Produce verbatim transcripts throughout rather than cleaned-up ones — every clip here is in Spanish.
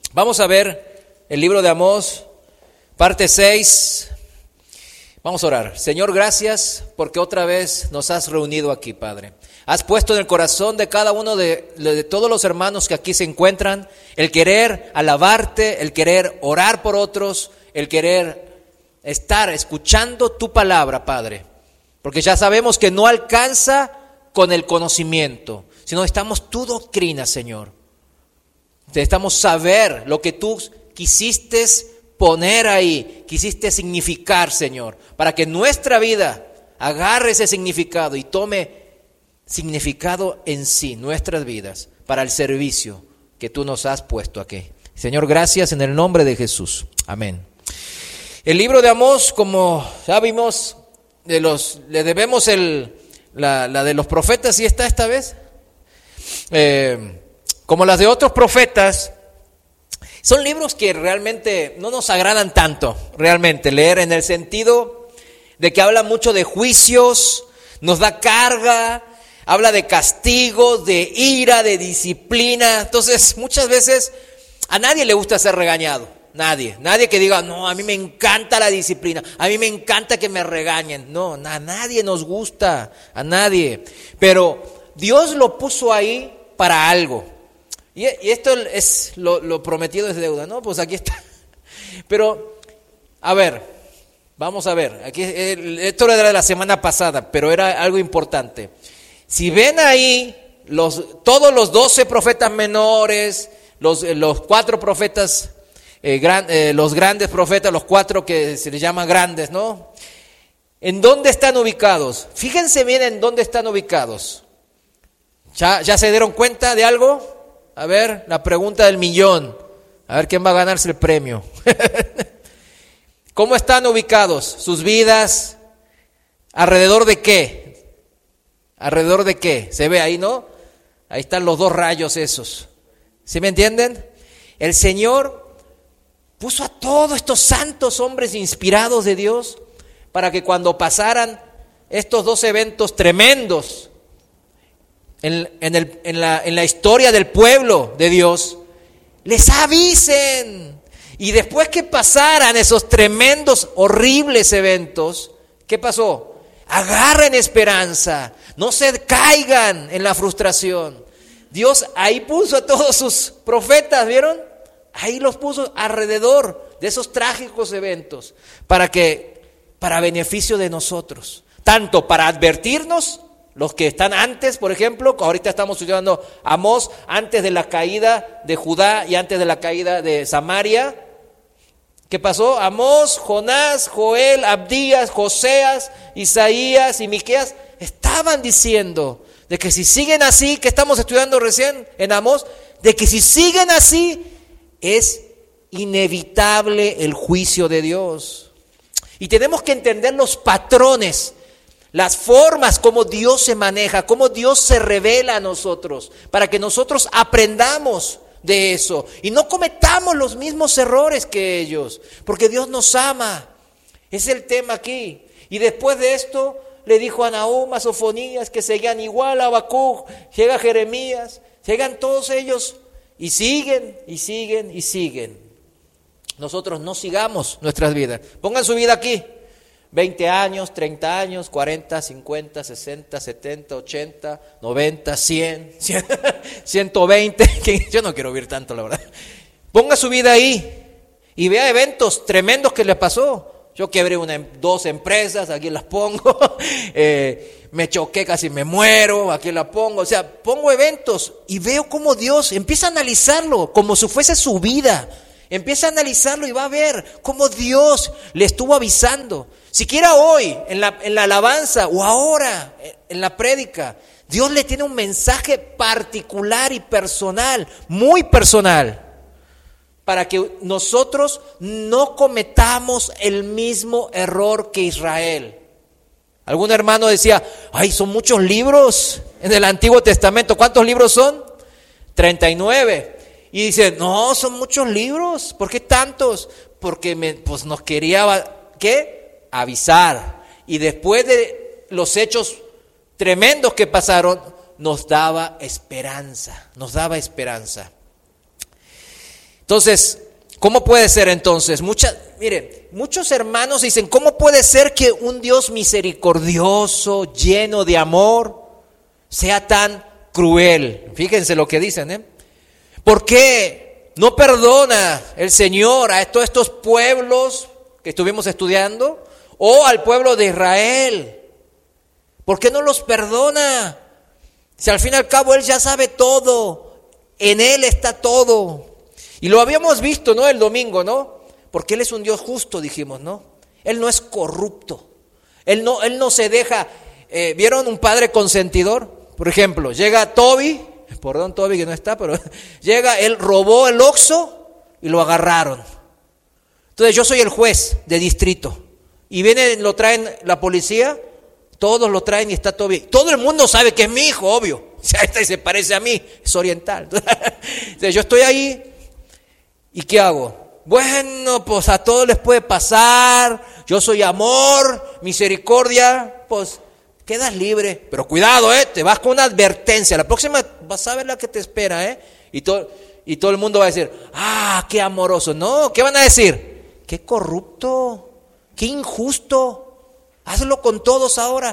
Vamos a ver el libro de Amós, parte seis. Vamos a orar. Señor, gracias porque otra vez nos has reunido aquí, Padre. Has puesto en el corazón de cada uno de, de todos los hermanos que aquí se encuentran el querer alabarte, el querer orar por otros, el querer estar escuchando tu palabra, Padre. Porque ya sabemos que no alcanza con el conocimiento, sino necesitamos tu doctrina, Señor. Necesitamos saber lo que tú quisiste poner ahí, quisiste significar, Señor, para que nuestra vida agarre ese significado y tome significado en sí, nuestras vidas, para el servicio que tú nos has puesto aquí. Señor, gracias en el nombre de Jesús. Amén. El libro de Amós, como ya vimos, de los, le debemos el, la, la de los profetas, ¿y está esta vez? Eh, como las de otros profetas, son libros que realmente no nos agradan tanto, realmente, leer en el sentido de que habla mucho de juicios, nos da carga, habla de castigo, de ira, de disciplina. Entonces, muchas veces a nadie le gusta ser regañado, nadie, nadie que diga, no, a mí me encanta la disciplina, a mí me encanta que me regañen. No, a nadie nos gusta, a nadie, pero Dios lo puso ahí para algo. Y esto es lo, lo prometido es deuda, ¿no? Pues aquí está. Pero, a ver, vamos a ver. Aquí esto era de la semana pasada, pero era algo importante. Si ven ahí, los, todos los doce profetas menores, los, los cuatro profetas, eh, gran, eh, los grandes profetas, los cuatro que se les llama grandes, ¿no? ¿En dónde están ubicados? Fíjense bien en dónde están ubicados. ¿Ya, ya se dieron cuenta de algo? A ver, la pregunta del millón. A ver quién va a ganarse el premio. ¿Cómo están ubicados sus vidas? ¿Alrededor de qué? ¿Alrededor de qué? ¿Se ve ahí, no? Ahí están los dos rayos esos. ¿Sí me entienden? El Señor puso a todos estos santos hombres inspirados de Dios para que cuando pasaran estos dos eventos tremendos En, en, el, en, la, en la historia del pueblo de Dios, les avisen. Y después que pasaran esos tremendos, horribles eventos, ¿qué pasó? Agarren esperanza, no se caigan en la frustración. Dios ahí puso a todos sus profetas, ¿vieron? Ahí los puso alrededor de esos trágicos eventos, para que, para beneficio de nosotros, tanto para advertirnos. Los que están antes, por ejemplo, ahorita estamos estudiando Amós, antes de la caída de Judá y antes de la caída de Samaria. ¿Qué pasó? Amós, Jonás, Joel, Abdías, Joseas, Isaías y Miqueas estaban diciendo de que si siguen así, que estamos estudiando recién en Amós, de que si siguen así es inevitable el juicio de Dios. Y tenemos que entender los patrones, las formas como Dios se maneja, cómo Dios se revela a nosotros, para que nosotros aprendamos de eso y no cometamos los mismos errores que ellos, porque Dios nos ama. Es el tema aquí. Y después de esto le dijo a Nahum, a Sofonías, que seguían igual a Habacuc, llega Jeremías, llegan todos ellos y siguen y siguen y siguen. Nosotros no sigamos nuestras vidas. Pongan su vida aquí. veinte años, treinta años, cuarenta, cincuenta, sesenta, setenta, ochenta, noventa, cien, ciento veinte. Yo no quiero vivir tanto, la verdad. Ponga su vida ahí y vea eventos tremendos que le pasó. Yo quebré una, dos empresas, aquí las pongo. eh, me choqué, casi me muero, aquí la pongo. O sea, pongo eventos y veo cómo Dios empieza a analizarlo como si fuese su vida. Empieza a analizarlo y va a ver cómo Dios le estuvo avisando. Siquiera hoy, en la, en la alabanza o ahora, en la prédica, Dios le tiene un mensaje particular y personal, muy personal, para que nosotros no cometamos el mismo error que Israel. Algún hermano decía, ay, son muchos libros en el Antiguo Testamento. ¿Cuántos libros son? treinta y nueve. Y dice, no, son muchos libros. ¿Por qué tantos? Porque me, pues nos quería, ¿qué? Avisar. Y después de los hechos tremendos que pasaron, nos daba esperanza, nos daba esperanza. Entonces, ¿cómo puede ser entonces? Muchas, mire, muchos hermanos dicen, ¿cómo puede ser que un Dios misericordioso, lleno de amor, sea tan cruel? Fíjense lo que dicen, ¿eh? ¿Por qué no perdona el Señor a todos estos pueblos que estuvimos estudiando? O al pueblo de Israel. ¿Por qué no los perdona? Si al fin y al cabo Él ya sabe todo, en Él está todo. Y lo habíamos visto, ¿no? El domingo, ¿no? Porque Él es un Dios justo, dijimos, ¿no? Él no es corrupto. Él no, él no se deja... Eh, ¿Vieron un padre consentidor? Por ejemplo, llega Toby, perdón Toby que no está, pero llega, él robó el Oxxo y lo agarraron. Entonces yo soy el juez de distrito. Y vienen, lo traen la policía, todos lo traen y está Toby. Todo el mundo sabe que es mi hijo, obvio. O sea, este se parece a mí, es oriental. Entonces yo estoy ahí, ¿y qué hago? Bueno, pues a todos les puede pasar, yo soy amor, misericordia, pues quedas libre. Pero cuidado, ¿eh? Te vas con una advertencia, la próxima vas a ver la que te espera, ¿eh? Y todo, y todo el mundo va a decir, ah, qué amoroso. No, ¿qué van a decir? Qué corrupto, qué injusto. Hazlo con todos ahora.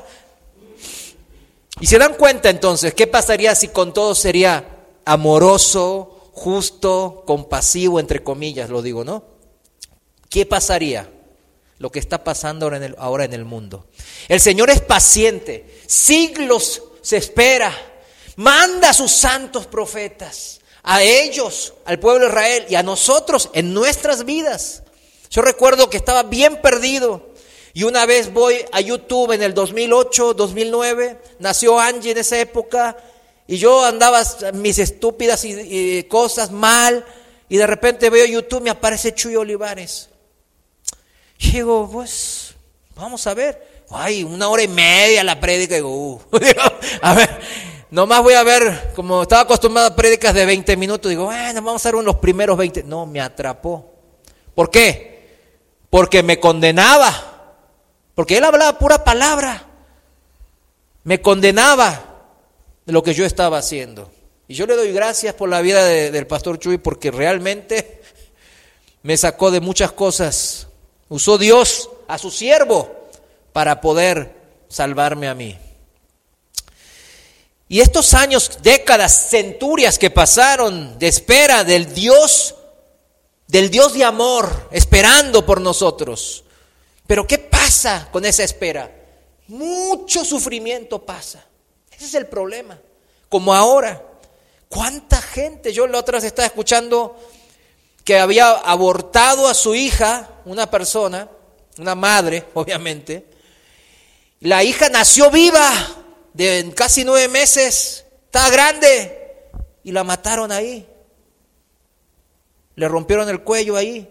Y se dan cuenta entonces, ¿qué pasaría si con todos sería amoroso, justo, compasivo, entre comillas, lo digo, ¿no? ¿Qué pasaría? Lo que está pasando ahora en el, ahora en el mundo. El Señor es paciente, siglos se espera, manda a sus santos profetas, a ellos, al pueblo de Israel y a nosotros en nuestras vidas. Yo recuerdo que estaba bien perdido. Y una vez voy a YouTube en el dos mil ocho, dos mil nueve, nació Angie en esa época, y yo andaba mis estúpidas y, y cosas mal, y de repente veo YouTube, me aparece Chuy Olivares. Y digo, pues, vamos a ver. Ay, una hora y media la prédica, y digo, uh. a ver, nomás voy a ver, como estaba acostumbrado a prédicas de veinte minutos, digo, bueno, vamos a ver los primeros veinte. No, me atrapó. ¿Por qué? Porque me condenaba. Porque él hablaba pura palabra, me condenaba de lo que yo estaba haciendo. Y yo le doy gracias por la vida de, del pastor Chuy, porque realmente me sacó de muchas cosas. Usó Dios a su siervo para poder salvarme a mí. Y estos años, décadas, centurias que pasaron de espera del Dios, del Dios de amor, esperando por nosotros. Pero ¿qué pasa con esa espera? Mucho sufrimiento pasa. Ese es el problema. Como ahora. ¿Cuánta gente? Yo la otra vez estaba escuchando que había abortado a su hija, una persona, una madre, obviamente. La hija nació viva, de casi nueve meses, estaba grande, y la mataron ahí. Le rompieron el cuello ahí.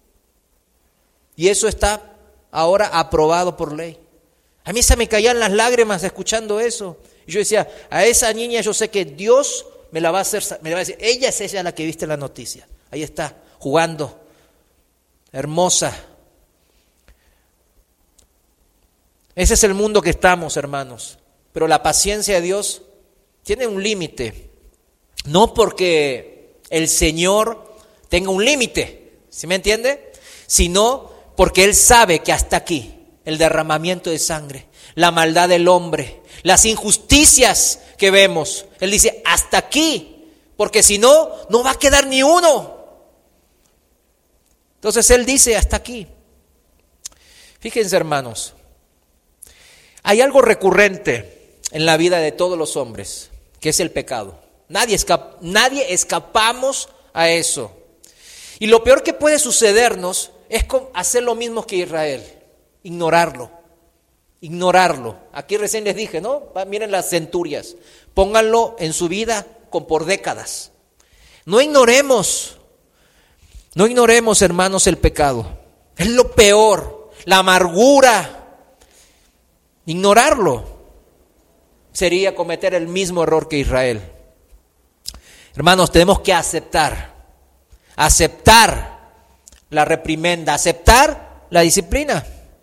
Y eso está ahora aprobado por ley. A mí se me caían las lágrimas escuchando eso. Y yo decía, a esa niña yo sé que Dios me la va a hacer, me la va a decir, ella es ella la que viste en la noticia. Ahí está, jugando, hermosa. Ese es el mundo que estamos, hermanos. Pero la paciencia de Dios tiene un límite. No porque el Señor tenga un límite, ¿sí me entiende? Sino porque Él sabe que hasta aquí, el derramamiento de sangre, la maldad del hombre, las injusticias que vemos, Él dice, hasta aquí, porque si no, no va a quedar ni uno. Entonces Él dice, hasta aquí. Fíjense, hermanos, hay algo recurrente en la vida de todos los hombres, que es el pecado. Nadie, escap- nadie escapamos a eso. Y lo peor que puede sucedernos es hacer lo mismo que Israel, ignorarlo, ignorarlo. Aquí recién les dije, ¿no? Miren las centurias, pónganlo en su vida con por décadas. No ignoremos, no ignoremos, hermanos, el pecado. Es lo peor, la amargura. Ignorarlo sería cometer el mismo error que Israel. Hermanos, tenemos que aceptar, aceptar la reprimenda, aceptar la disciplina.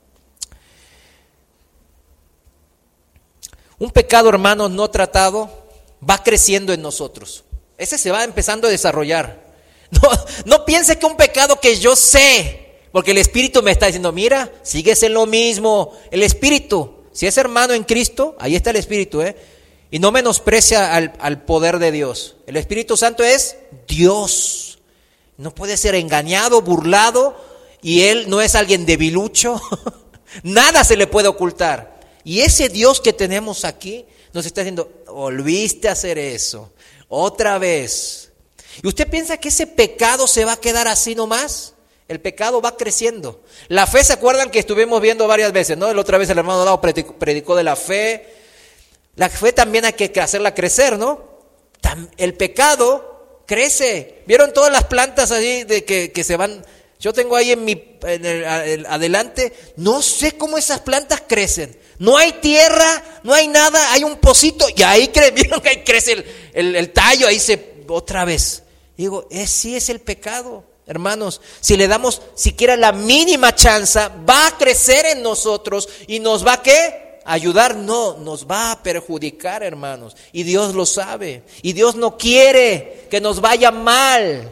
Un pecado, hermanos, no tratado va creciendo en nosotros. Ese se va empezando a desarrollar. No, no piense que un pecado que yo sé, porque el Espíritu me está diciendo, mira, sigues en lo mismo. El Espíritu, si es hermano en Cristo, ahí está el Espíritu, ¿eh? Y no menosprecia al, al poder de Dios. El Espíritu Santo es Dios. No puede ser engañado, burlado, y Él no es alguien debilucho. Nada se le puede ocultar. Y ese Dios que tenemos aquí nos está diciendo, volviste a hacer eso, otra vez. ¿Y usted piensa que ese pecado se va a quedar así nomás? El pecado va creciendo. La fe, ¿se acuerdan que estuvimos viendo varias veces, no? La otra vez el hermano Dao predicó, predicó de la fe. La fe también hay que hacerla crecer, ¿no? El pecado crece. ¿Vieron todas las plantas allí de que, que se van? Yo tengo ahí en mi en el, el, adelante, no sé cómo esas plantas crecen. No hay tierra, no hay nada, hay un pocito y ahí cre, vieron que ahí crece el, el, el tallo, ahí se otra vez. Digo, es, sí es el pecado, hermanos. Si le damos siquiera la mínima chance, va a crecer en nosotros y nos va a ¿qué? Ayudar, no, nos va a perjudicar, hermanos. Y Dios lo sabe. Y Dios no quiere que nos vaya mal.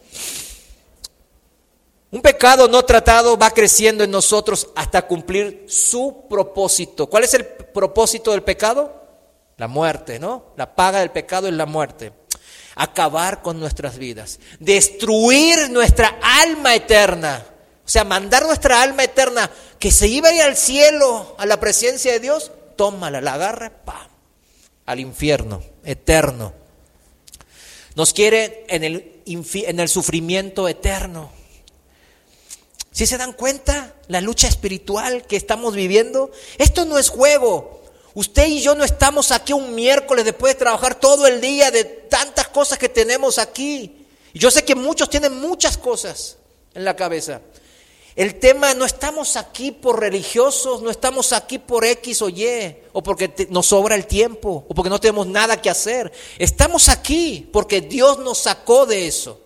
Un pecado no tratado va creciendo en nosotros hasta cumplir su propósito. ¿Cuál es el propósito del pecado? La muerte, ¿no? La paga del pecado es la muerte. Acabar con nuestras vidas. Destruir nuestra alma eterna. O sea, mandar nuestra alma eterna que se iba a ir al cielo, a la presencia de Dios, tómala, la agarra, ¡pam!, al infierno eterno. Nos quiere en el, en el sufrimiento eterno. ¿Sí se dan cuenta la lucha espiritual que estamos viviendo? Esto no es juego. Usted y yo no estamos aquí un miércoles después de trabajar todo el día de tantas cosas que tenemos aquí. Y yo sé que muchos tienen muchas cosas en la cabeza. El tema, no estamos aquí por religiosos, no estamos aquí por X o Y, o porque te, nos sobra el tiempo, o porque no tenemos nada que hacer. Estamos aquí porque Dios nos sacó de eso.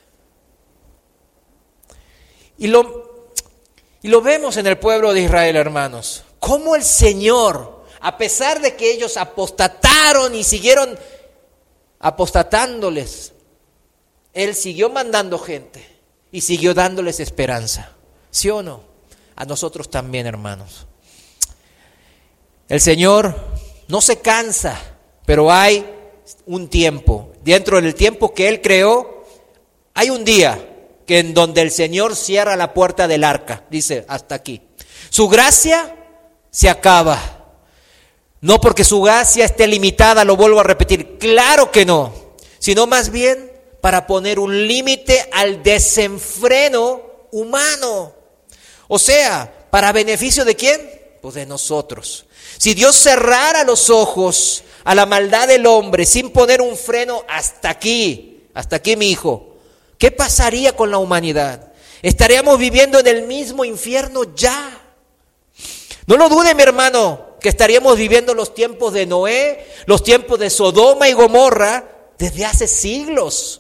Y lo, y lo vemos en el pueblo de Israel, hermanos. Cómo el Señor, a pesar de que ellos apostataron y siguieron apostatándoles, Él siguió mandando gente y siguió dándoles esperanza. ¿Sí o no? A nosotros también, hermanos. El Señor no se cansa, pero hay un tiempo. Dentro del tiempo que Él creó, hay un día que en donde el Señor cierra la puerta del arca. Dice, hasta aquí. Su gracia se acaba. No porque su gracia esté limitada, lo vuelvo a repetir. Claro que no. Sino más bien para poner un límite al desenfreno humano. O sea, ¿para beneficio de quién? Pues de nosotros. Si Dios cerrara los ojos a la maldad del hombre sin poner un freno hasta aquí, hasta aquí mi hijo, ¿qué pasaría con la humanidad? Estaríamos viviendo en el mismo infierno ya. No lo dude, mi hermano, que estaríamos viviendo los tiempos de Noé, los tiempos de Sodoma y Gomorra desde hace siglos.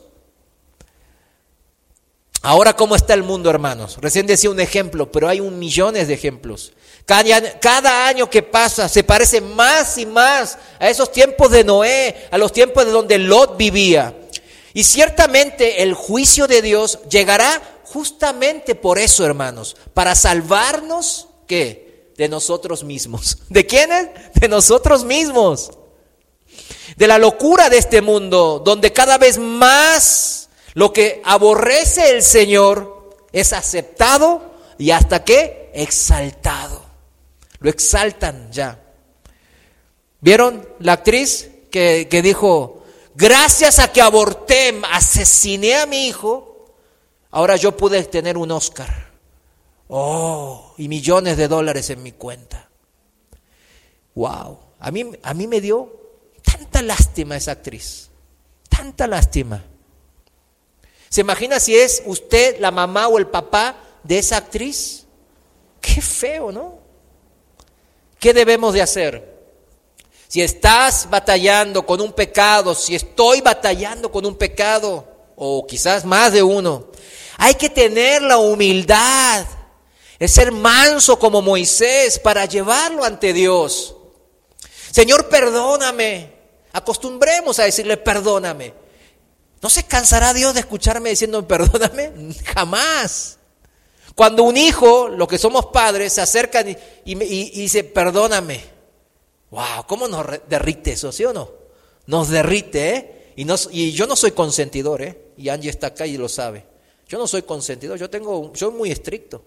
Ahora, ¿cómo está el mundo, hermanos? Recién decía un ejemplo, pero hay un millones de ejemplos. Cada, cada año que pasa se parece más y más a esos tiempos de Noé, a los tiempos de donde Lot vivía. Y ciertamente el juicio de Dios llegará justamente por eso, hermanos, para salvarnos, ¿qué? De nosotros mismos. ¿De quiénes? De nosotros mismos. De la locura de este mundo, donde cada vez más lo que aborrece el Señor es aceptado y hasta que exaltado. Lo exaltan ya. ¿Vieron la actriz que, que dijo, gracias a que aborté, asesiné a mi hijo, ahora yo pude tener un Oscar? Oh, y millones de dólares en mi cuenta. Wow, a mí, a mí me dio tanta lástima esa actriz, tanta lástima. ¿Se imagina si es usted la mamá o el papá de esa actriz? Qué feo, ¿no? ¿Qué debemos de hacer? Si estás batallando con un pecado, si estoy batallando con un pecado, o quizás más de uno, hay que tener la humildad, es ser manso como Moisés para llevarlo ante Dios. Señor, perdóname. Acostumbremos a decirle perdóname. ¿No se cansará Dios de escucharme diciendo perdóname? Jamás. Cuando un hijo, los que somos padres, se acercan y, y, y, y dice perdóname. Wow, ¿cómo nos derrite eso, sí o no? Nos derrite, ¿eh? Y, nos, y yo no soy consentidor, ¿eh? Y Angie está acá y lo sabe. Yo no soy consentidor, yo tengo, soy muy estricto.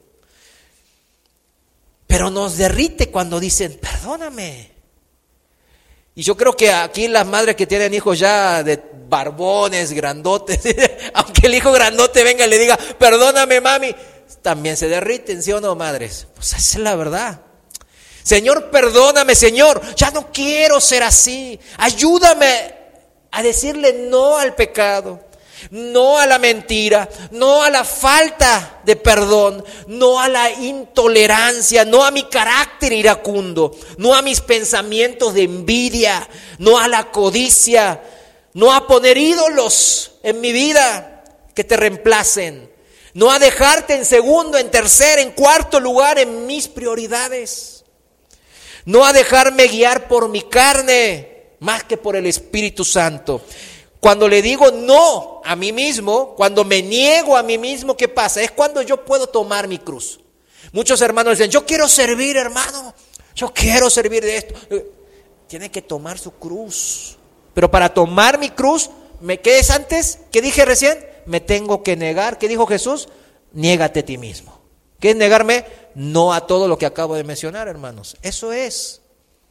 Pero nos derrite cuando dicen, perdóname. Y yo creo que aquí las madres que tienen hijos ya de barbones, grandotes, aunque el hijo grandote venga y le diga, perdóname mami, también se derriten, ¿sí o no, madres? Pues esa es la verdad. Señor, perdóname, Señor, ya no quiero ser así. Ayúdame a decirle no al pecado, no a la mentira, no a la falta de perdón, no a la intolerancia, no a mi carácter iracundo, no a mis pensamientos de envidia, no a la codicia, no a poner ídolos en mi vida que te reemplacen, no a dejarte en segundo, en tercer, en cuarto lugar en mis prioridades, no a dejarme guiar por mi carne más que por el Espíritu Santo. Cuando le digo no a mí mismo, cuando me niego a mí mismo, ¿qué pasa? Es cuando yo puedo tomar mi cruz. Muchos hermanos dicen, yo quiero servir, hermano, yo quiero servir de esto. Tiene que tomar su cruz. Pero para tomar mi cruz, ¿me qué es antes? ¿Qué dije recién? Me tengo que negar. ¿Qué dijo Jesús? Niégate a ti mismo. ¿Qué es negarme? No a todo lo que acabo de mencionar, hermanos. Eso es.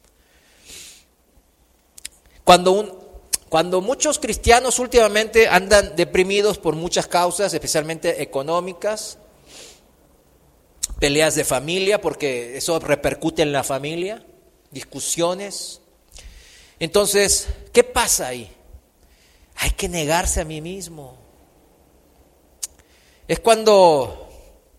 Cuando un... Cuando muchos cristianos últimamente andan deprimidos por muchas causas, especialmente económicas, peleas de familia, porque eso repercute en la familia, discusiones. Entonces, ¿qué pasa ahí? Hay que negarse a mí mismo. Es cuando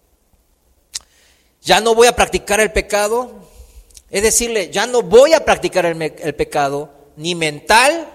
ya no voy a practicar el pecado, es decirle, ya no voy a practicar el, el pecado, ni mental,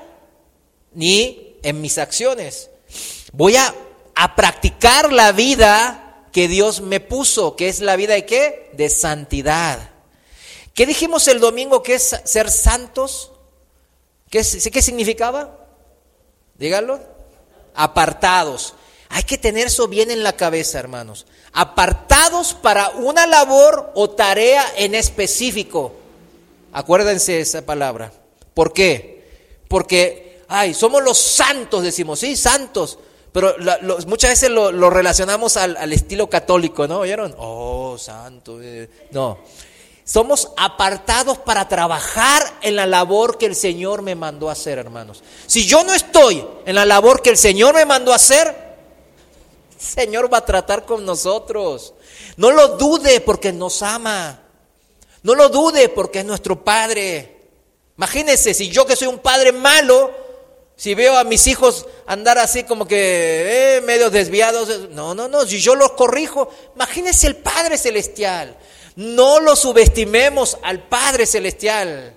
ni en mis acciones. Voy a, a practicar la vida que Dios me puso, que es la vida de ¿qué? De santidad. ¿Qué dijimos el domingo que es ser santos? ¿Qué, qué significaba? Díganlo. Apartados. Hay que tener eso bien en la cabeza, hermanos. Apartados para una labor o tarea en específico. Acuérdense esa palabra. ¿Por qué? Porque ay, somos los santos, decimos, sí, santos, pero la, lo, muchas veces lo, lo relacionamos al, al estilo católico, ¿no? ¿Oyeron? Oh, santo, eh. No, somos apartados para trabajar en la labor que el Señor me mandó a hacer, hermanos. Si yo no estoy en la labor que el Señor me mandó a hacer, el Señor va a tratar con nosotros. No lo dude porque nos ama, no lo dude porque es nuestro Padre. Imagínense, si yo que soy un padre malo, si veo a mis hijos andar así como que eh, medio desviados, no, no, no, si yo los corrijo, imagínense el Padre Celestial. No lo subestimemos al Padre Celestial.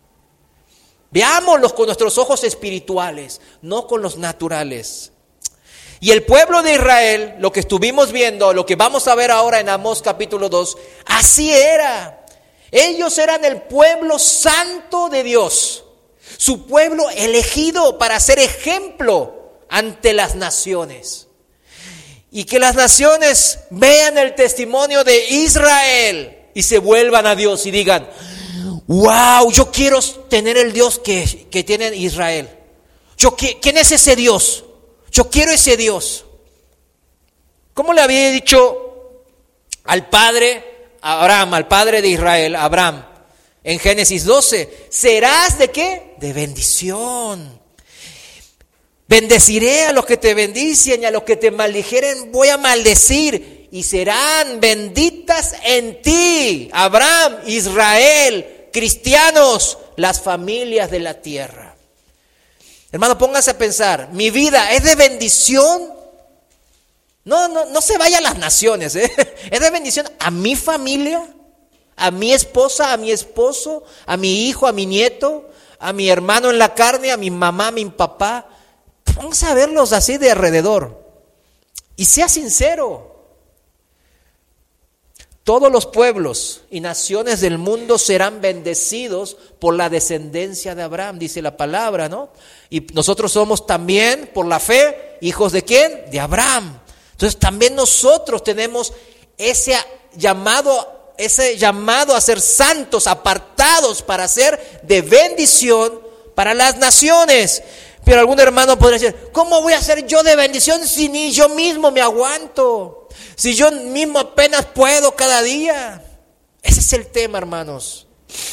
Veámoslos con nuestros ojos espirituales, no con los naturales. Y el pueblo de Israel, lo que estuvimos viendo, lo que vamos a ver ahora en Amós capítulo dos, así era. Ellos eran el pueblo santo de Dios. Su pueblo elegido para ser ejemplo ante las naciones. Y que las naciones vean el testimonio de Israel y se vuelvan a Dios y digan, wow, yo quiero tener el Dios que, que tiene Israel. Yo, ¿quién es ese Dios? Yo quiero ese Dios. ¿Cómo le había dicho al padre Abraham, al padre de Israel, Abraham? En Génesis doce, serás ¿de qué? De bendición. Bendeciré a los que te bendicen y a los que te maldijeren voy a maldecir. Y serán benditas en ti, Abraham, Israel, cristianos, las familias de la tierra. Hermano, póngase a pensar, ¿mi vida es de bendición? No, no, no se vaya a las naciones, ¿eh? ¿Es de bendición a mi familia? A mi esposa, a mi esposo, a mi hijo, a mi nieto, a mi hermano en la carne, a mi mamá, a mi papá. Vamos a verlos así de alrededor. Y sea sincero. Todos los pueblos y naciones del mundo serán bendecidos por la descendencia de Abraham, dice la palabra, ¿no? Y nosotros somos también, por la fe, hijos ¿de quién? De Abraham. Entonces también nosotros tenemos ese llamado, ese llamado a ser santos, apartados para ser de bendición para las naciones. Pero algún hermano podría decir, ¿cómo voy a ser yo de bendición si ni yo mismo me aguanto? Si yo mismo apenas puedo cada día. Ese es el tema, hermanos.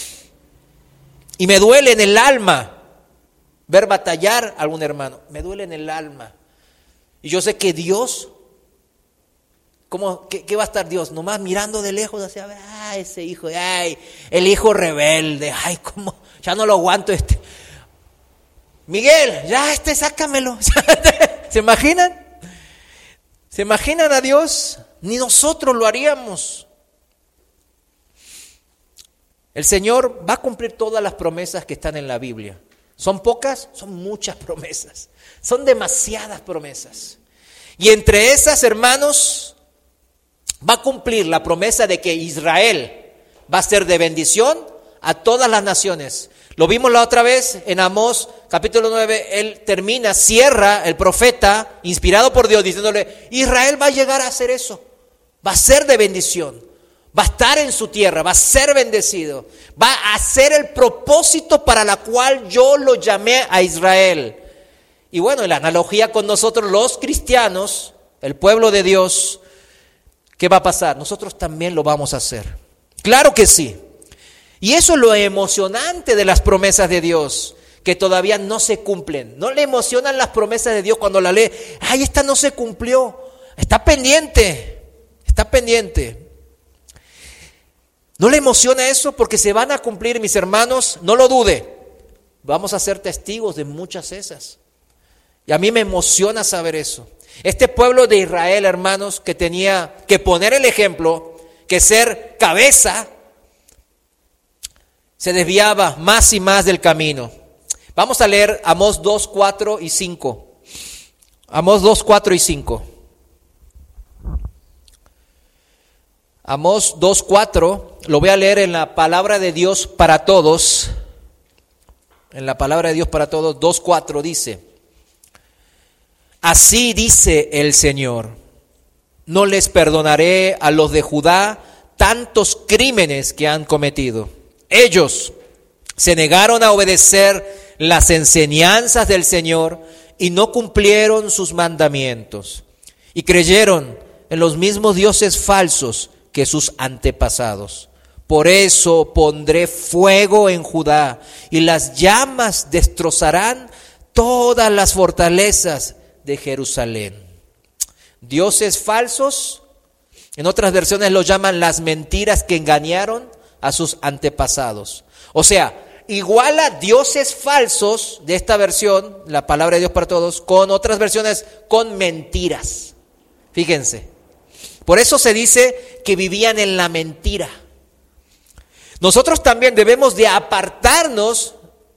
Y me duele en el alma ver batallar a algún hermano. Me duele en el alma. Y yo sé que Dios, ¿cómo, qué, qué va a estar Dios? Nomás mirando de lejos hacia, ah, ese hijo, ay, el hijo rebelde, ay, cómo, ya no lo aguanto este. Miguel, ya este, sácamelo. ¿Se imaginan? ¿Se imaginan a Dios? Ni nosotros lo haríamos. El Señor va a cumplir todas las promesas que están en la Biblia. ¿Son pocas? Son muchas promesas. Son demasiadas promesas. Y entre esas, hermanos, va a cumplir la promesa de que Israel va a ser de bendición a todas las naciones. Lo vimos la otra vez en Amós capítulo nueve, él termina, cierra el profeta, inspirado por Dios, diciéndole, Israel va a llegar a hacer eso, va a ser de bendición, va a estar en su tierra, va a ser bendecido, va a hacer el propósito para la cual yo lo llamé a Israel. Y bueno, en la analogía con nosotros los cristianos, el pueblo de Dios, ¿qué va a pasar? Nosotros también lo vamos a hacer. Claro que sí. Y eso es lo emocionante de las promesas de Dios, que todavía no se cumplen. ¿No le emocionan las promesas de Dios cuando la lee? Ay, esta no se cumplió. Está pendiente, está pendiente. ¿No le emociona eso? Porque se van a cumplir, mis hermanos, no lo dude. Vamos a ser testigos de muchas esas. Y a mí me emociona saber eso. Este pueblo de Israel, hermanos, que tenía que poner el ejemplo, que ser cabeza, se desviaba más y más del camino. Vamos a leer Amós dos, cuatro y cinco. Amós dos, cuatro y cinco. Amós dos, cuatro, lo voy a leer en la palabra de Dios para todos. En la palabra de Dios para todos, dos, cuatro dice, así dice el Señor, no les perdonaré a los de Judá tantos crímenes que han cometido. Ellos se negaron a obedecer las enseñanzas del Señor y no cumplieron sus mandamientos y creyeron en los mismos dioses falsos que sus antepasados. Por eso pondré fuego en Judá y las llamas destrozarán todas las fortalezas de Jerusalén. Dioses falsos, en otras versiones los llaman las mentiras que engañaron a sus antepasados. O sea, iguala dioses falsos de esta versión, la palabra de Dios para todos, con otras versiones con mentiras. Fíjense. Por eso se dice que vivían en la mentira. Nosotros también debemos de apartarnos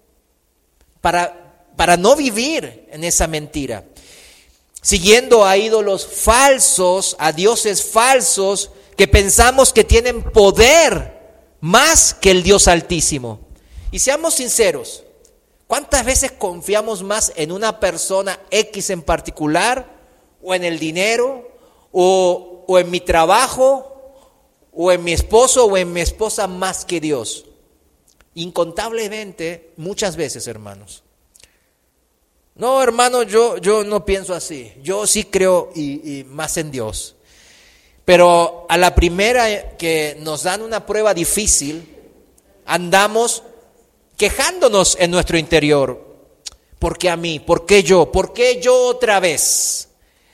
para, para no vivir en esa mentira. Siguiendo a ídolos falsos, a dioses falsos, que pensamos que tienen poder más que el Dios Altísimo. Y seamos sinceros, ¿cuántas veces confiamos más en una persona X en particular, o en el dinero, o, o en mi trabajo, o en mi esposo o en mi esposa más que Dios? Incontablemente, muchas veces, hermanos. No, hermano, yo, yo no pienso así. Yo sí creo y, y más en Dios. Pero a la primera que nos dan una prueba difícil, andamos quejándonos en nuestro interior. ¿Por qué a mí? ¿Por qué yo? ¿Por qué yo otra vez?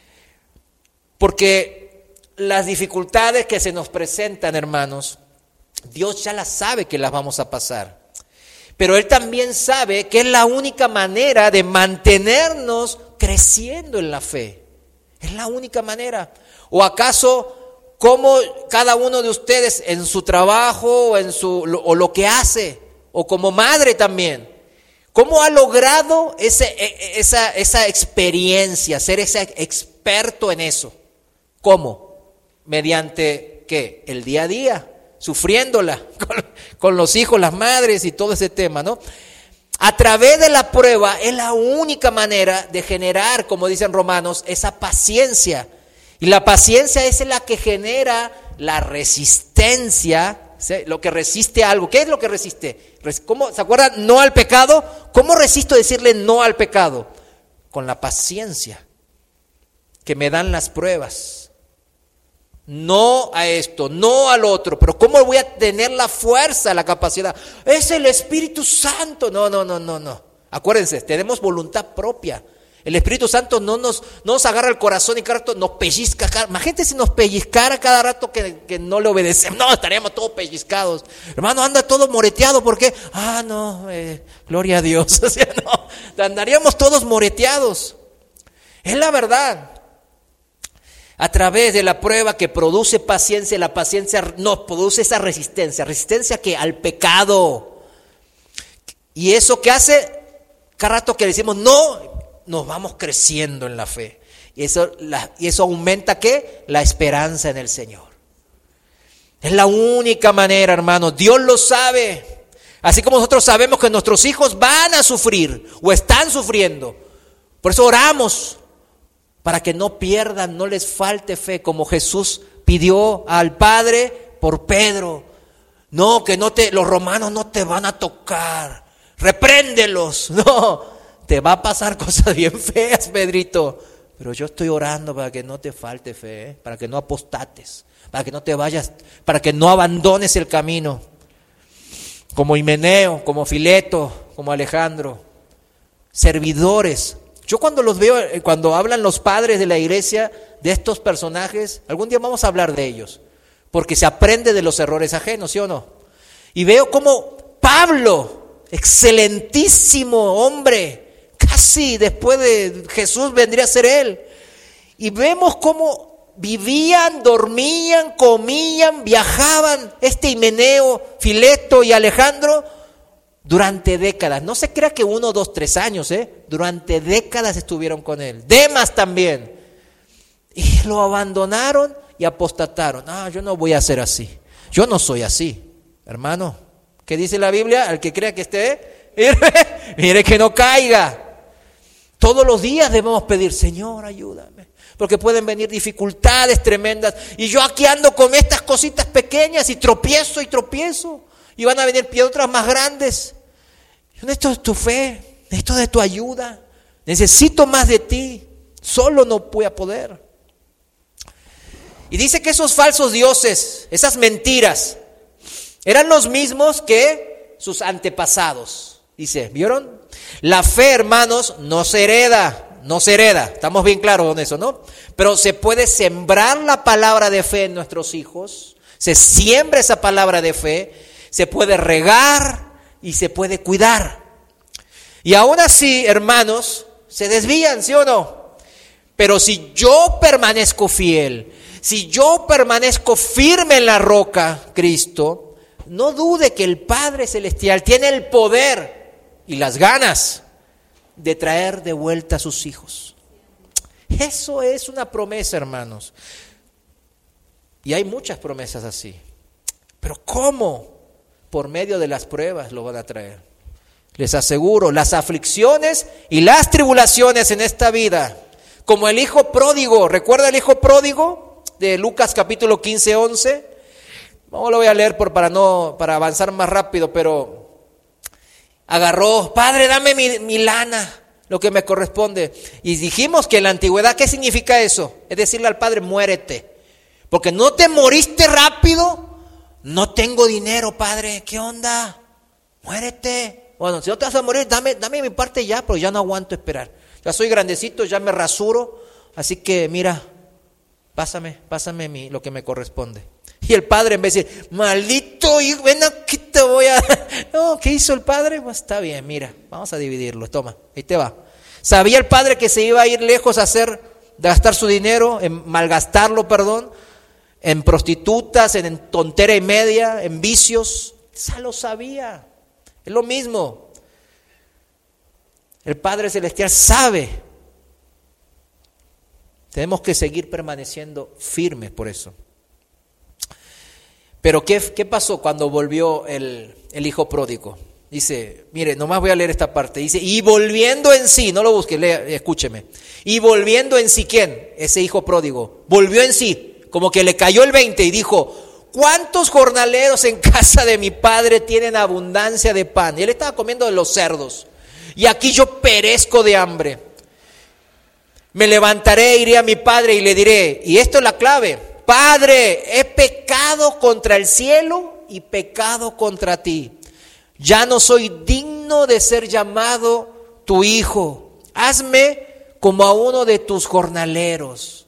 Porque las dificultades que se nos presentan, hermanos, Dios ya las sabe que las vamos a pasar. Pero Él también sabe que es la única manera de mantenernos creciendo en la fe. Es la única manera. ¿O acaso cómo cada uno de ustedes en su trabajo o, en su, o lo que hace, o como madre también, cómo ha logrado ese, esa, esa experiencia, ser ese experto en eso? ¿Cómo? Mediante ¿qué? El día a día, sufriéndola con, con los hijos, las madres y todo ese tema, ¿no? A través de la prueba es la única manera de generar, como dicen Romanos, esa paciencia. Y la paciencia es la que genera la resistencia, ¿sí? Lo que resiste algo. ¿Qué es lo que resiste? ¿Cómo, ¿Se acuerdan? No al pecado. ¿Cómo resisto decirle no al pecado? Con la paciencia que me dan las pruebas. No a esto, no al otro. Pero ¿cómo voy a tener la fuerza, la capacidad? Es el Espíritu Santo. No, no, no, no, no. Acuérdense, tenemos voluntad propia. El Espíritu Santo no nos, no nos agarra el corazón y cada rato nos pellizca. Imagínate si nos pellizcara cada rato que, que no le obedecemos. No, estaríamos todos pellizcados. Hermano, anda todo moreteado. ¿Por qué? Ah, no, eh, gloria a Dios. O sea, no, andaríamos todos moreteados. Es la verdad. A través de la prueba que produce paciencia, la paciencia nos produce esa resistencia. ¿Resistencia que al pecado? Y eso que hace, cada rato que decimos no, nos vamos creciendo en la fe. Y eso, la, y eso aumenta, ¿qué? La esperanza en el Señor. Es la única manera, hermanos. Dios lo sabe. Así como nosotros sabemos que nuestros hijos van a sufrir o están sufriendo. Por eso oramos para que no pierdan, no les falte fe, como Jesús pidió al Padre por Pedro. No, que no te, los romanos no te van a tocar. Repréndelos. No. Te va a pasar cosas bien feas, Pedrito, pero yo estoy orando para que no te falte fe, ¿eh? Para que no apostates, para que no te vayas, para que no abandones el camino, como Himeneo, como Fileto, como Alejandro, servidores. Yo cuando los veo, cuando hablan los padres de la iglesia de estos personajes, algún día vamos a hablar de ellos, porque se aprende de los errores ajenos, ¿sí o no? Y veo como Pablo, excelentísimo hombre, casi después de Jesús vendría a ser él. Y vemos cómo vivían, dormían, comían, viajaban, este Himeneo, Fileto y Alejandro, durante décadas. No se crea que uno, dos, tres años, ¿eh? Durante décadas estuvieron con él. Demas también. Y lo abandonaron y apostataron. Ah, yo no voy a ser así. Yo no soy así, hermano. ¿Qué dice la Biblia? Al que crea que esté, mire, mire que no caiga. Todos los días debemos pedir, Señor, ayúdame, porque pueden venir dificultades tremendas, y yo aquí ando con estas cositas pequeñas y tropiezo y tropiezo, y van a venir otras más grandes. Yo necesito de tu fe, necesito de tu ayuda, necesito más de ti, solo no voy a poder. Y dice que esos falsos dioses, esas mentiras, eran los mismos que sus antepasados. Dice, ¿vieron? La fe, hermanos, no se hereda, no se hereda, estamos bien claros con eso, ¿no? Pero se puede sembrar la palabra de fe en nuestros hijos, se siembra esa palabra de fe, se puede regar y se puede cuidar. Y aún así, hermanos, se desvían, ¿sí o no? Pero si yo permanezco fiel, si yo permanezco firme en la roca, Cristo, no dude que el Padre Celestial tiene el poder y las ganas de traer de vuelta a sus hijos. Eso es una promesa, hermanos. Y hay muchas promesas así. Pero ¿cómo? Por medio de las pruebas lo van a traer. Les aseguro, las aflicciones y las tribulaciones en esta vida, como el hijo pródigo. ¿Recuerda el hijo pródigo de Lucas capítulo quince, once? No lo voy a leer por, para, no, para avanzar más rápido, pero agarró, Padre, dame mi, mi lana, lo que me corresponde. Y dijimos que en la antigüedad, ¿qué significa eso? Es decirle al Padre, muérete, porque no te moriste rápido. No tengo dinero, Padre, ¿qué onda? Muérete. Bueno, si no te vas a morir, dame, dame mi parte ya, pero ya no aguanto esperar. Ya soy grandecito, ya me rasuro, así que mira, pásame, pásame mi, lo que me corresponde. Y el padre, en vez de decir, maldito hijo, ven aquí te voy a... No, ¿qué hizo el padre? Pues está bien, mira, vamos a dividirlo, toma, ahí te va. Sabía el padre que se iba a ir lejos a hacer, de gastar su dinero, en malgastarlo, perdón, en prostitutas, en tontera y media, en vicios. Ya lo sabía. Es lo mismo. El Padre Celestial sabe. Tenemos que seguir permaneciendo firmes por eso. Pero ¿qué, qué pasó cuando volvió el, el hijo pródigo? Dice, mire, nomás voy a leer esta parte. Dice, y volviendo en sí, no lo busque, lea, escúcheme. Y volviendo en sí, ¿quién? Ese hijo pródigo. Volvió en sí, como que le cayó el veinte y dijo, ¿cuántos jornaleros en casa de mi padre tienen abundancia de pan? Y él estaba comiendo de los cerdos. Y aquí yo perezco de hambre. Me levantaré, iré a mi padre y le diré, y esto es la clave, Padre, he pecado contra el cielo y pecado contra ti. Ya no soy digno de ser llamado tu hijo. Hazme como a uno de tus jornaleros.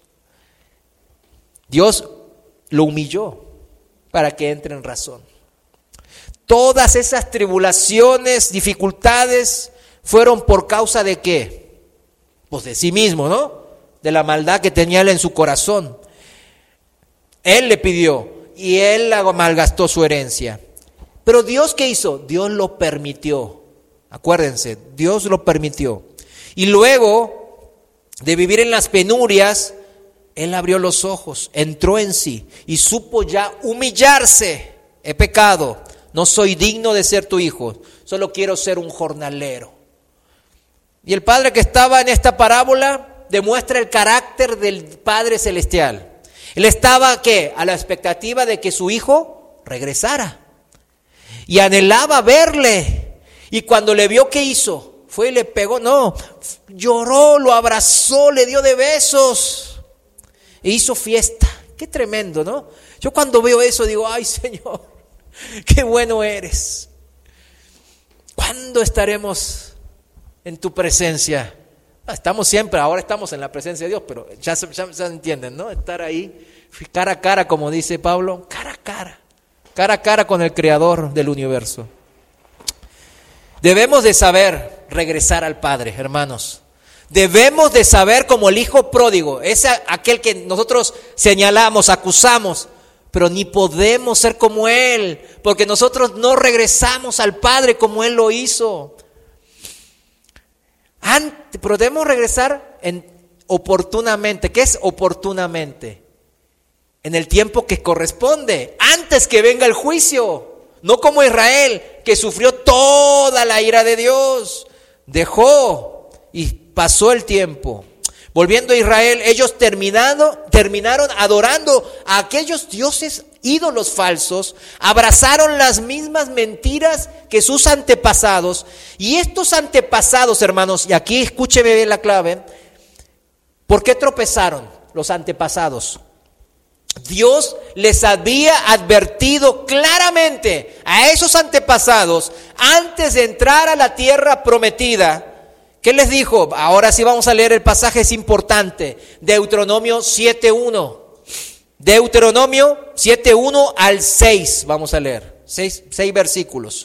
Dios lo humilló para que entre en razón. Todas esas tribulaciones, dificultades, fueron por causa de ¿qué? Pues de sí mismo, ¿no? De la maldad que tenía él en su corazón. Él le pidió y él malgastó su herencia. Pero Dios, ¿qué hizo? Dios lo permitió. Acuérdense, Dios lo permitió. Y luego de vivir en las penurias, él abrió los ojos, entró en sí y supo ya humillarse. He pecado, no soy digno de ser tu hijo, solo quiero ser un jornalero. Y el padre que estaba en esta parábola demuestra el carácter del Padre Celestial. Él estaba, ¿qué? A la expectativa de que su hijo regresara. Y anhelaba verle. Y cuando le vio, ¿qué hizo? Fue y le pegó, no, lloró, lo abrazó, le dio de besos. E hizo fiesta. Qué tremendo, ¿no? Yo cuando veo eso digo, ay Señor, qué bueno eres. ¿Cuándo estaremos en tu presencia? Estamos siempre, ahora estamos en la presencia de Dios, pero ya se, ya se entienden, ¿no? Estar ahí cara a cara, como dice Pablo, cara a cara, cara a cara con el Creador del universo. Debemos de saber regresar al Padre, hermanos. Debemos de saber como el hijo pródigo, es aquel que nosotros señalamos, acusamos, pero ni podemos ser como él, porque nosotros no regresamos al Padre como él lo hizo. Antes, pero debemos regresar en, oportunamente. ¿Qué es oportunamente? En el tiempo que corresponde, antes que venga el juicio. No como Israel, que sufrió toda la ira de Dios. Dejó y pasó el tiempo. Volviendo a Israel, ellos terminado, terminaron adorando a aquellos dioses ídolos falsos, abrazaron las mismas mentiras que sus antepasados. Y estos antepasados, hermanos, y aquí escúcheme bien la clave, ¿por qué tropezaron los antepasados? Dios les había advertido claramente a esos antepasados antes de entrar a la tierra prometida. ¿Qué les dijo? Ahora sí vamos a leer el pasaje, es importante. Deuteronomio siete uno. Deuteronomio siete uno al seis, vamos a leer. Seis, seis versículos.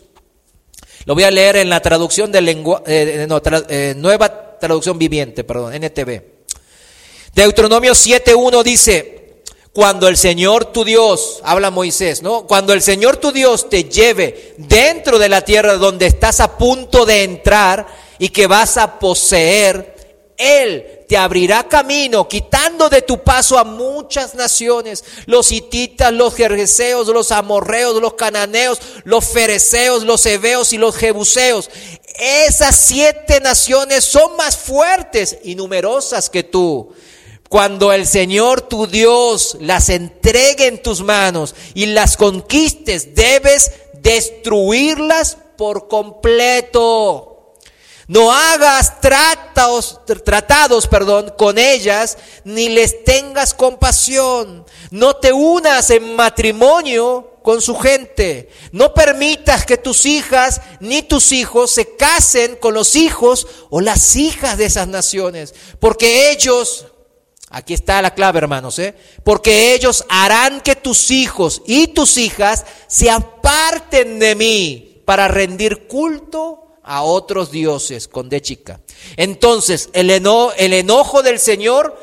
Lo voy a leer en la traducción de lengua, eh, no, tra, eh, nueva traducción viviente, perdón, N T V. Deuteronomio siete uno dice: cuando el Señor tu Dios, habla Moisés, ¿no? Cuando el Señor tu Dios te lleve dentro de la tierra donde estás a punto de entrar y que vas a poseer, Él te abrirá camino, quitando de tu paso a muchas naciones, los hititas, los gergeseos, los amorreos, los cananeos, los fereceos, los heveos y los jebuseos. Esas siete naciones son más fuertes y numerosas que tú. Cuando el Señor tu Dios las entregue en tus manos y las conquistes, debes destruirlas por completo. No hagas tratados, tratados perdón, con ellas, ni les tengas compasión. No te unas en matrimonio con su gente. No permitas que tus hijas ni tus hijos se casen con los hijos o las hijas de esas naciones. Porque ellos, aquí está la clave, hermanos, ¿eh? porque ellos harán que tus hijos y tus hijas se aparten de mí para rendir culto a otros dioses, con D chica. Entonces el, eno, el enojo del Señor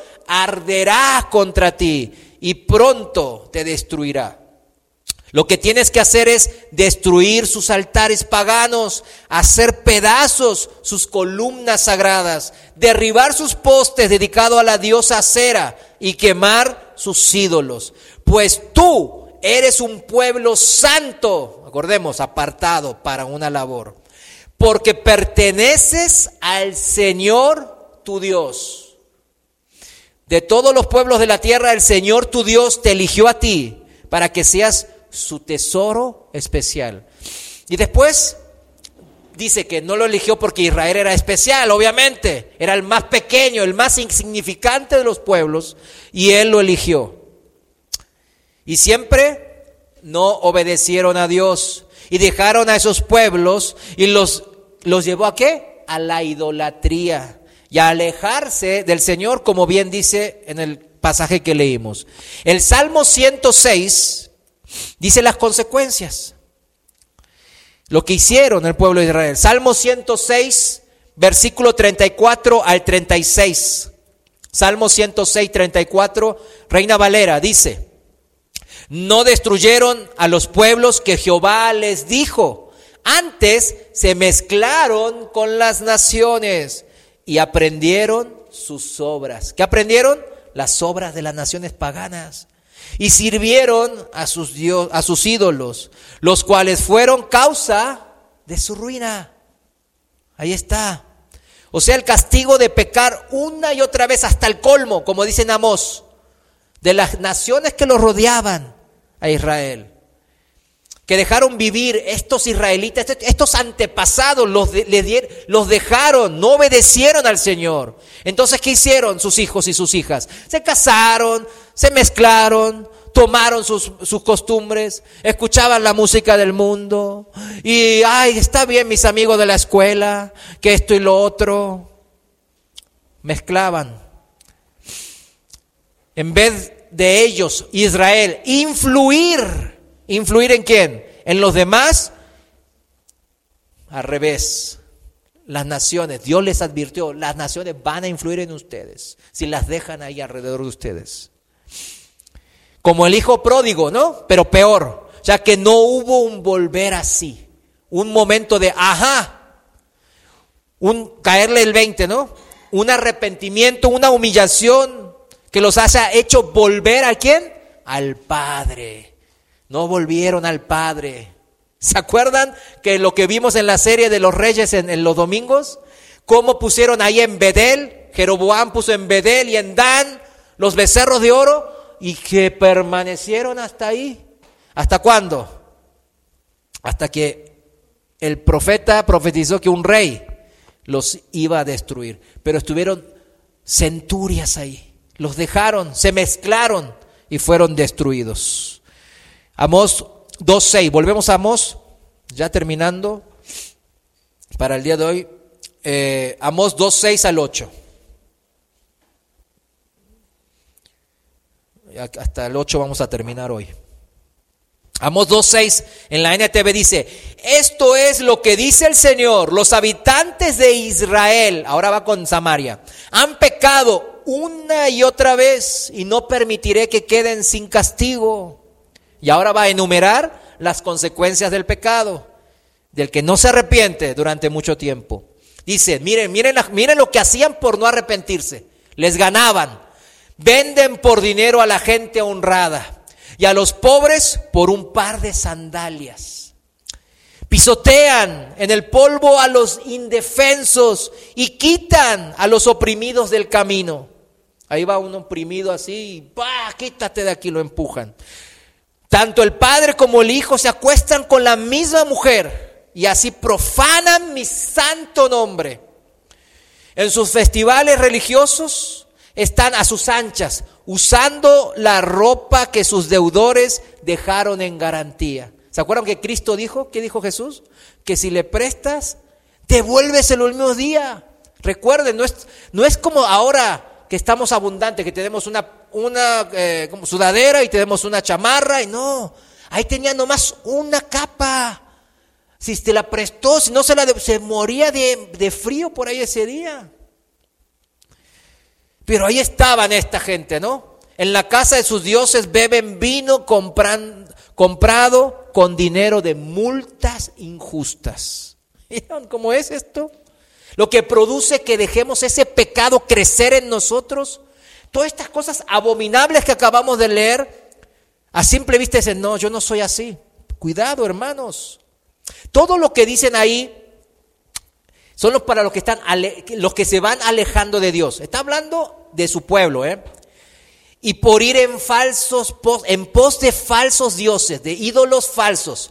arderá contra ti y pronto te destruirá. Lo que tienes que hacer es destruir sus altares paganos, hacer pedazos sus columnas sagradas, derribar sus postes dedicados a la diosa Acera y quemar sus ídolos. Pues tú eres un pueblo santo, acordemos, apartado para una labor, porque perteneces al Señor tu Dios. De todos los pueblos de la tierra, el Señor tu Dios te eligió a ti para que seas su tesoro especial. Y después dice que no lo eligió porque Israel era especial, obviamente, era el más pequeño, el más insignificante de los pueblos, y Él lo eligió. Y siempre no obedecieron a Dios y dejaron a esos pueblos y los, los llevó ¿a qué? A la idolatría y a alejarse del Señor, como bien dice en el pasaje que leímos. El Salmo ciento seis dice las consecuencias, lo que hicieron el pueblo de Israel. Salmo ciento seis, versículo treinta y cuatro al treinta y seis. Salmo ciento seis, treinta y cuatro, Reina Valera, dice: no destruyeron a los pueblos que Jehová les dijo, antes se mezclaron con las naciones y aprendieron sus obras. ¿Qué aprendieron? Las obras de las naciones paganas. Y sirvieron a sus dios, a sus ídolos, los cuales fueron causa de su ruina. Ahí está. O sea, el castigo de pecar una y otra vez hasta el colmo, como dice Amós, de las naciones que los rodeaban a Israel, que dejaron vivir estos israelitas, estos antepasados, los, de, les dieron, los dejaron, no obedecieron al Señor. Entonces, ¿qué hicieron sus hijos y sus hijas? Se casaron, se mezclaron, tomaron sus, sus costumbres, escuchaban la música del mundo, y, ay, está bien mis amigos de la escuela, que esto y lo otro, mezclaban. En vez de ellos, Israel, influir, ¿influir en quién? En los demás, al revés. Las naciones, Dios les advirtió, las naciones van a influir en ustedes, si las dejan ahí alrededor de ustedes. Como el hijo pródigo, ¿no? Pero peor, ya que no hubo un volver así, un momento de ajá, un caerle el veinte, ¿no? Un arrepentimiento, una humillación que los haya hecho volver ¿a quién? Al Padre. No volvieron al Padre. ¿Se acuerdan que lo que vimos en la serie de los reyes en, en los domingos? Cómo pusieron ahí en Bedel, Jeroboam puso en Bedel y en Dan los becerros de oro, y que permanecieron hasta ahí. ¿Hasta cuándo? Hasta que el profeta profetizó que un rey los iba a destruir. Pero estuvieron centurias ahí. Los dejaron, se mezclaron y fueron destruidos. Amós dos seis, volvemos a Amós, ya terminando para el día de hoy. eh, Amós dos seis al ocho. Hasta el ocho vamos a terminar hoy. Amós dos seis en la N T V dice: esto es lo que dice el Señor, los habitantes de Israel, ahora va con Samaria, han pecado una y otra vez y no permitiré que queden sin castigo. Y ahora va a enumerar las consecuencias del pecado, del que no se arrepiente durante mucho tiempo. Dice, miren, miren, miren lo que hacían por no arrepentirse. Les ganaban. Venden por dinero a la gente honrada y a los pobres por un par de sandalias. Pisotean en el polvo a los indefensos y quitan a los oprimidos del camino. Ahí va un oprimido así y ¡bah! Quítate de aquí, lo empujan. Tanto el padre como el hijo se acuestan con la misma mujer y así profanan mi santo nombre. En sus festivales religiosos están a sus anchas, usando la ropa que sus deudores dejaron en garantía. ¿Se acuerdan que Cristo dijo? ¿Qué dijo Jesús? Que si le prestas, devuélveselo el mismo día. Recuerden, no es, no es como ahora que estamos abundantes, que tenemos una, una eh, como sudadera y tenemos una chamarra, y no, ahí tenía nomás una capa. Si te la prestó, si no se la de, se moría de, de frío por ahí ese día. Pero ahí estaban esta gente, ¿no? En la casa de sus dioses beben vino compran, comprado con dinero de multas injustas. ¿Vieron cómo es esto? Lo que produce que dejemos ese pecado crecer en nosotros. Todas estas cosas abominables que acabamos de leer A simple vista dicen, no, yo no soy así. Cuidado, hermanos. Todo lo que dicen ahí son los para los que están ale- los que se van alejando de Dios. Está hablando de su pueblo, ¿eh? Y por ir en falsos pos, en pos de falsos dioses, de ídolos falsos.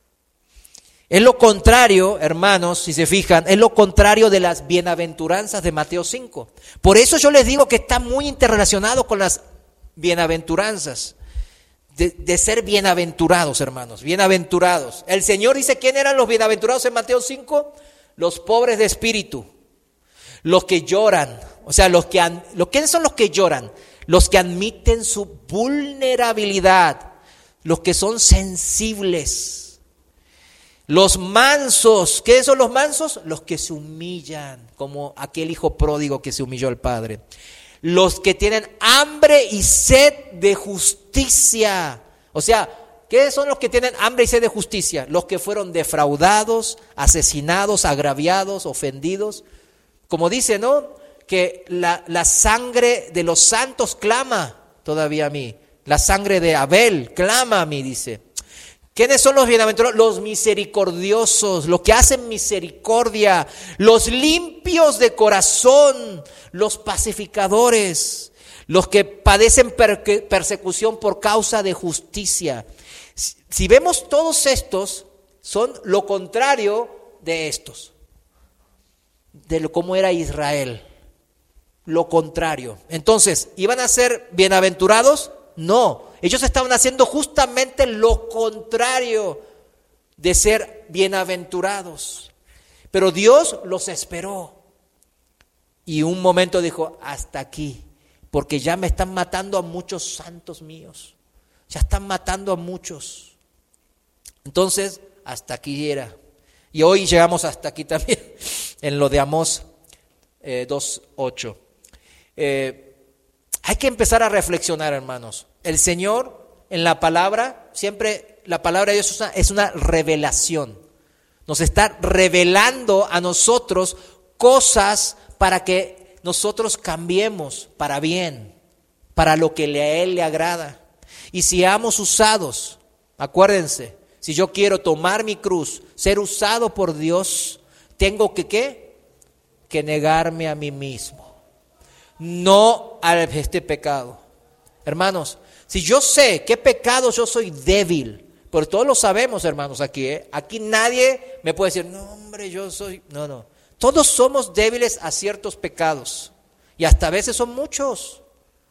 Es lo contrario, hermanos, si se fijan, es lo contrario de las bienaventuranzas de Mateo cinco. Por eso yo les digo que está muy interrelacionado con las bienaventuranzas. De, de ser bienaventurados, hermanos, bienaventurados. El Señor dice, ¿quién eran los bienaventurados en Mateo cinco? Los pobres de espíritu, los que lloran. O sea, los que han, los, ¿quiénes son los que lloran? Los que admiten su vulnerabilidad, los que son sensibles. Los mansos, ¿qué son los mansos? Los que se humillan, como aquel hijo pródigo que se humilló al padre. Los que tienen hambre y sed de justicia. O sea, ¿qué son los que tienen hambre y sed de justicia? Los que fueron defraudados, asesinados, agraviados, ofendidos. Como dice, ¿no? Que la, la sangre de los santos clama todavía a mí. La sangre de Abel clama a mí, dice. ¿Quiénes son los bienaventurados? Los misericordiosos, los que hacen misericordia, los limpios de corazón, los pacificadores, los que padecen per- persecución por causa de justicia. Si, si vemos todos estos, son lo contrario de estos, de lo, cómo era Israel, lo contrario. Entonces, ¿iban a ser bienaventurados? No. Ellos estaban haciendo justamente lo contrario de ser bienaventurados. Pero Dios los esperó. Y un momento dijo, hasta aquí, porque ya me están matando a muchos santos míos. Ya están matando a muchos. Entonces, hasta aquí era. Y hoy llegamos hasta aquí también, en lo de Amós eh, dos ocho. Eh, hay que empezar a reflexionar, hermanos. El Señor en la palabra, siempre la palabra de Dios es una, es una revelación. Nos está revelando a nosotros cosas para que nosotros cambiemos para bien, para lo que a Él le agrada. Y seamos usados, acuérdense, si yo quiero tomar mi cruz, ser usado por Dios, tengo que ¿qué? Que negarme a mí mismo. No a este pecado. Hermanos, si yo sé qué pecado yo soy débil, porque todos lo sabemos, hermanos, aquí, ¿eh? Aquí nadie me puede decir, no, hombre, yo soy... No, no. Todos somos débiles a ciertos pecados. Y hasta a veces son muchos.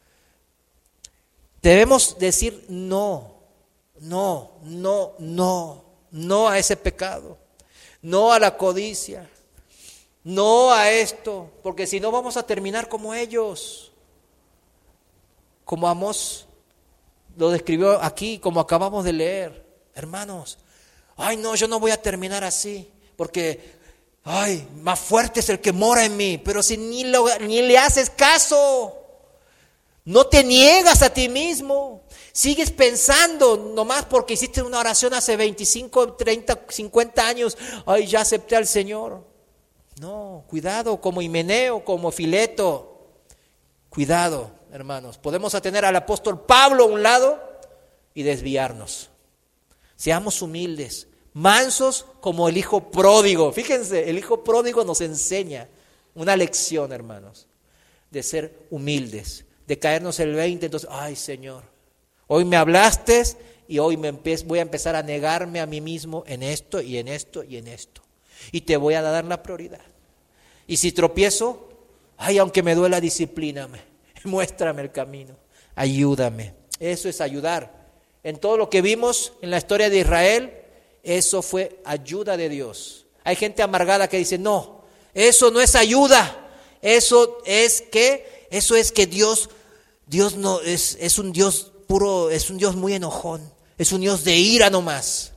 Debemos decir no, no, no, no, no a ese pecado. No a la codicia. No a esto, porque si no vamos a terminar como ellos. Como Amós lo describió aquí, como acabamos de leer. Hermanos, ay no, yo no voy a terminar así, porque, ay, más fuerte es el que mora en mí, pero si ni, lo, ni le haces caso, no te niegas a ti mismo, sigues pensando, nomás porque hiciste una oración hace veinticinco, treinta, cincuenta años, ay, ya acepté al Señor. No, cuidado, como Himeneo, como Fileto, cuidado, hermanos. Podemos tener al apóstol Pablo a un lado y desviarnos. Seamos humildes, mansos como el hijo pródigo. Fíjense, el hijo pródigo nos enseña una lección, hermanos, de ser humildes, de caernos el veinte. Entonces, ay Señor, hoy me hablaste y hoy me empe- voy a empezar a negarme a mí mismo en esto y en esto y en esto. Y te voy a dar la prioridad. Y si tropiezo, ay, aunque me duela, disciplíname, muéstrame el camino, ayúdame. Eso es ayudar. En todo lo que vimos en la historia de Israel, eso fue ayuda de Dios. Hay gente amargada que dice, no, eso no es ayuda. Eso es que, eso es que Dios, Dios no es, es un Dios puro, es un Dios muy enojón, es un Dios de ira nomás.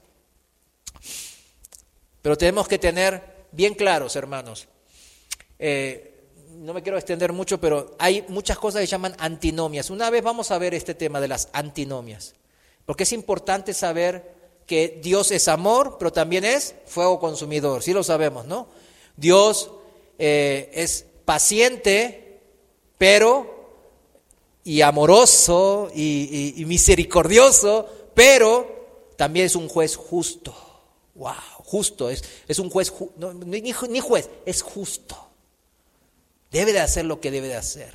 Pero tenemos que tener bien claros, hermanos. Eh, no me quiero extender mucho, pero hay muchas cosas que se llaman antinomias. Una vez vamos a ver este tema de las antinomias, porque es importante saber que Dios es amor, pero también es fuego consumidor. Sí lo sabemos, ¿no? Dios eh, es paciente, pero y amoroso y, y, y misericordioso, pero también es un juez justo. Wow, justo, es, es un juez, ju- no, ni, ni juez, es justo. Debe de hacer lo que debe de hacer.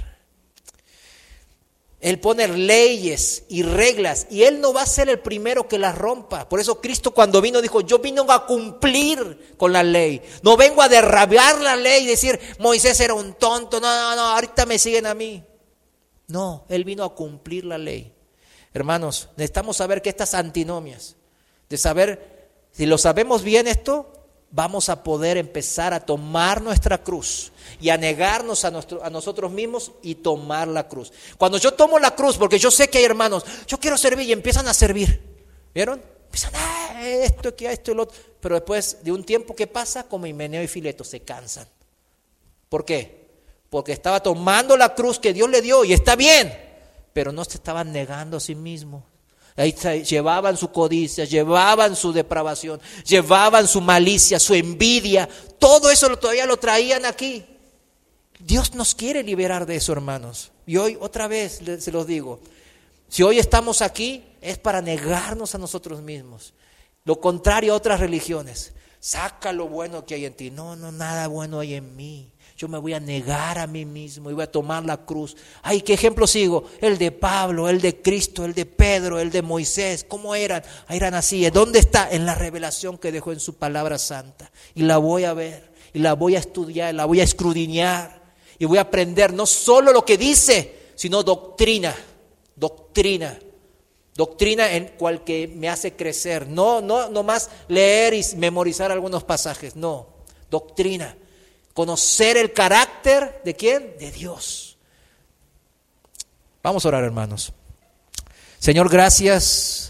Él pone leyes y reglas y Él no va a ser el primero que las rompa. Por eso Cristo cuando vino dijo, yo vino a cumplir con la ley. No vengo a derrabar la ley y decir, Moisés era un tonto, no, no, no, ahorita me siguen a mí. No, Él vino a cumplir la ley. Hermanos, necesitamos saber que estas antinomias, de saber, si lo sabemos bien esto, vamos a poder empezar a tomar nuestra cruz y a negarnos a, nuestro, a nosotros mismos y tomar la cruz. Cuando yo tomo la cruz, porque yo sé que hay hermanos, yo quiero servir y empiezan a servir, ¿vieron? Empiezan, ah, esto, aquí, esto y lo otro, pero después de un tiempo que pasa, como Himeneo y Fileto, se cansan. ¿Por qué? Porque estaba tomando la cruz que Dios le dio y está bien, pero no se estaban negando a sí mismos. Ahí llevaban su codicia, llevaban su depravación, llevaban su malicia, su envidia, todo eso lo, todavía lo traían aquí. Dios nos quiere liberar de eso, hermanos. Y hoy otra vez se los digo, si hoy estamos aquí es para negarnos a nosotros mismos. Lo contrario a otras religiones, saca lo bueno que hay en ti. No, no, nada bueno hay en mí. Yo me voy a negar a mí mismo y voy a tomar la cruz. Ay, ¿qué ejemplo sigo? El de Pablo, el de Cristo, el de Pedro, el de Moisés. ¿Cómo eran? Eran así. ¿Dónde está? En la revelación que dejó en su palabra santa. Y la voy a ver, y la voy a estudiar, la voy a escudriñar. Y voy a aprender no solo lo que dice, sino doctrina. Doctrina. Doctrina en cual que me hace crecer. No, no, no más leer y memorizar algunos pasajes. No, doctrina. Conocer el carácter ¿de quién? De Dios. Vamos a orar, hermanos. Señor, gracias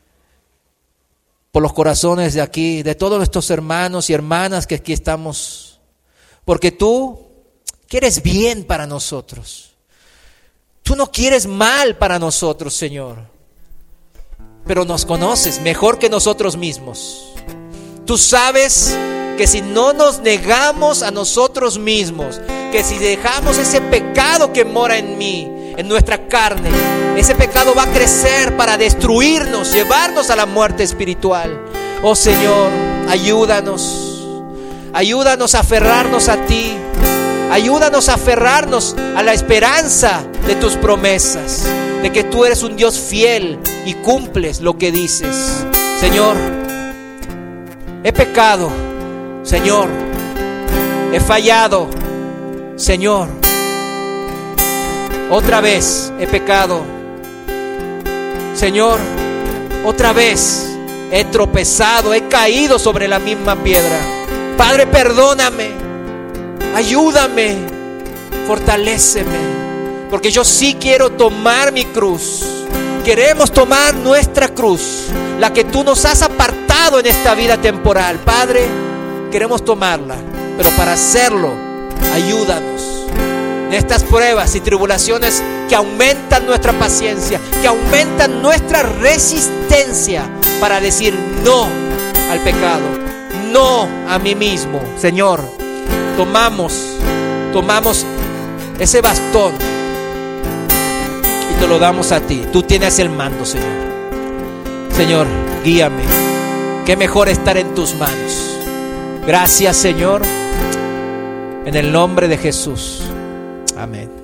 por los corazones de aquí, de todos estos hermanos y hermanas que aquí estamos. Porque tú quieres bien para nosotros. Tú no quieres mal para nosotros, Señor. Pero nos conoces mejor que nosotros mismos. Tú sabes que si no nos negamos a nosotros mismos, que si dejamos ese pecado que mora en mí, en nuestra carne, ese pecado va a crecer para destruirnos, llevarnos a la muerte espiritual. Oh Señor, ayúdanos, ayúdanos a aferrarnos a ti, ayúdanos a aferrarnos a la esperanza de tus promesas, de que tú eres un Dios fiel y cumples lo que dices. Señor, he pecado, Señor, he fallado, Señor, otra vez he pecado, Señor, otra vez he tropezado, he caído sobre la misma piedra. Padre, perdóname, ayúdame, fortaléceme, porque yo sí quiero tomar mi cruz. Queremos tomar nuestra cruz, la que tú nos has apartado en esta vida temporal. Padre, queremos tomarla, pero para hacerlo, ayúdanos en estas pruebas y tribulaciones que aumentan nuestra paciencia, que aumentan nuestra resistencia para decir no al pecado, no a mí mismo. Señor, tomamos, tomamos ese bastón y te lo damos a ti. Tú tienes el mando, Señor. Señor, guíame. Qué mejor estar en tus manos. Gracias, Señor, en el nombre de Jesús. Amén.